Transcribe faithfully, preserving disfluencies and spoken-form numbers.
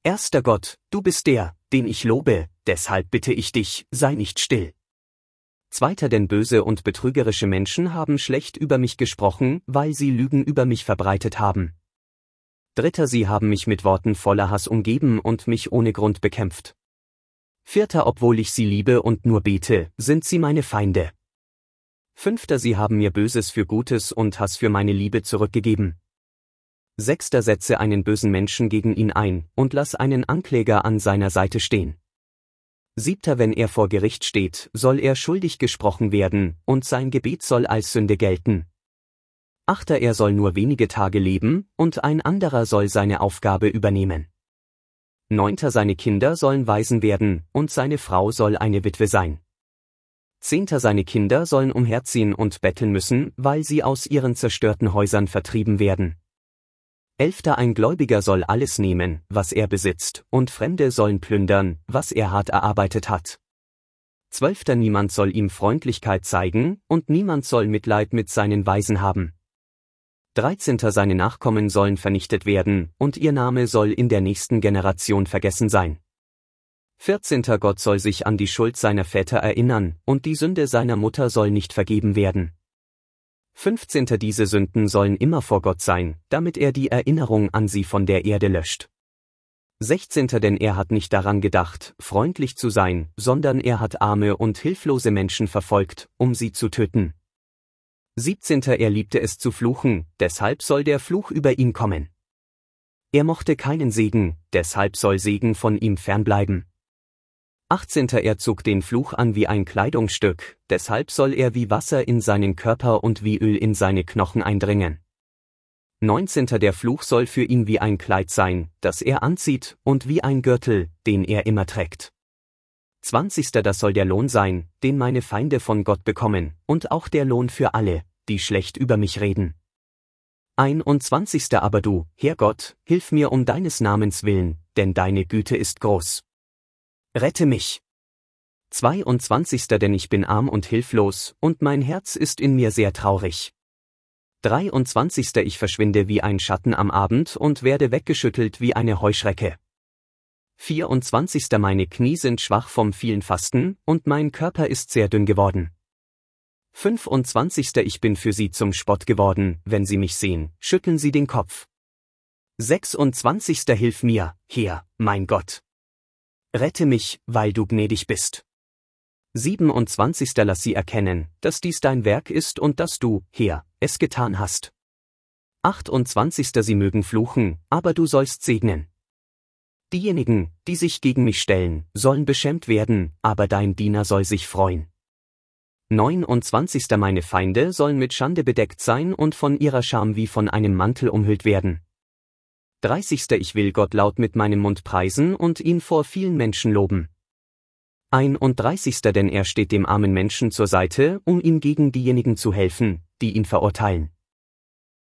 Erster Gott, du bist der, den ich lobe, deshalb bitte ich dich, sei nicht still. Zweiter, denn böse und betrügerische Menschen haben schlecht über mich gesprochen, weil sie Lügen über mich verbreitet haben. Dritter, sie haben mich mit Worten voller Hass umgeben und mich ohne Grund bekämpft. Vierter, obwohl ich sie liebe und nur bete, sind sie meine Feinde. Fünfter, sie haben mir Böses für Gutes und Hass für meine Liebe zurückgegeben. Sechster, setze einen bösen Menschen gegen ihn ein und lass einen Ankläger an seiner Seite stehen. Siebter, wenn er vor Gericht steht, soll er schuldig gesprochen werden, und sein Gebet soll als Sünde gelten. Achter, er soll nur wenige Tage leben, und ein anderer soll seine Aufgabe übernehmen. Neunter, seine Kinder sollen Waisen werden, und seine Frau soll eine Witwe sein. Zehnter, seine Kinder sollen umherziehen und betteln müssen, weil sie aus ihren zerstörten Häusern vertrieben werden. Elfter, ein Gläubiger soll alles nehmen, was er besitzt, und Fremde sollen plündern, was er hart erarbeitet hat. Zwölfter, niemand soll ihm Freundlichkeit zeigen, und niemand soll Mitleid mit seinen Waisen haben. Dreizehnter, seine Nachkommen sollen vernichtet werden, und ihr Name soll in der nächsten Generation vergessen sein. Vierzehnter, Gott soll sich an die Schuld seiner Väter erinnern, und die Sünde seiner Mutter soll nicht vergeben werden. Fünfzehnter, diese Sünden sollen immer vor Gott sein, damit er die Erinnerung an sie von der Erde löscht. Sechzehnter, denn er hat nicht daran gedacht, freundlich zu sein, sondern er hat arme und hilflose Menschen verfolgt, um sie zu töten. Siebzehnter, er liebte es zu fluchen, deshalb soll der Fluch über ihn kommen. Er mochte keinen Segen, deshalb soll Segen von ihm fernbleiben. Achtzehnter, er zog den Fluch an wie ein Kleidungsstück, deshalb soll er wie Wasser in seinen Körper und wie Öl in seine Knochen eindringen. Neunzehnter, der Fluch soll für ihn wie ein Kleid sein, das er anzieht, und wie ein Gürtel, den er immer trägt. Zwanzigster, das soll der Lohn sein, den meine Feinde von Gott bekommen, und auch der Lohn für alle, die schlecht über mich reden. Einundzwanzigster, aber du, Herr Gott, hilf mir um deines Namens willen, denn deine Güte ist groß. Rette mich. Zweiundzwanzigster, denn ich bin arm und hilflos, und mein Herz ist in mir sehr traurig. Dreiundzwanzigster, ich verschwinde wie ein Schatten am Abend und werde weggeschüttelt wie eine Heuschrecke. Vierundzwanzigster, meine Knie sind schwach vom vielen Fasten, und mein Körper ist sehr dünn geworden. Fünfundzwanzigster, ich bin für sie zum Spott geworden, wenn sie mich sehen, schütteln sie den Kopf. Sechsundzwanzigster, hilf mir, Herr, mein Gott. Rette mich, weil du gnädig bist. Siebenundzwanzigster, lass sie erkennen, dass dies dein Werk ist und dass du, Herr, es getan hast. Achtundzwanzigster, sie mögen fluchen, aber du sollst segnen. Diejenigen, die sich gegen mich stellen, sollen beschämt werden, aber dein Diener soll sich freuen. Neunundzwanzigster, meine Feinde sollen mit Schande bedeckt sein und von ihrer Scham wie von einem Mantel umhüllt werden. Dreißigster, ich will Gott laut mit meinem Mund preisen und ihn vor vielen Menschen loben. Einunddreißigster, denn er steht dem armen Menschen zur Seite, um ihm gegen diejenigen zu helfen, die ihn verurteilen.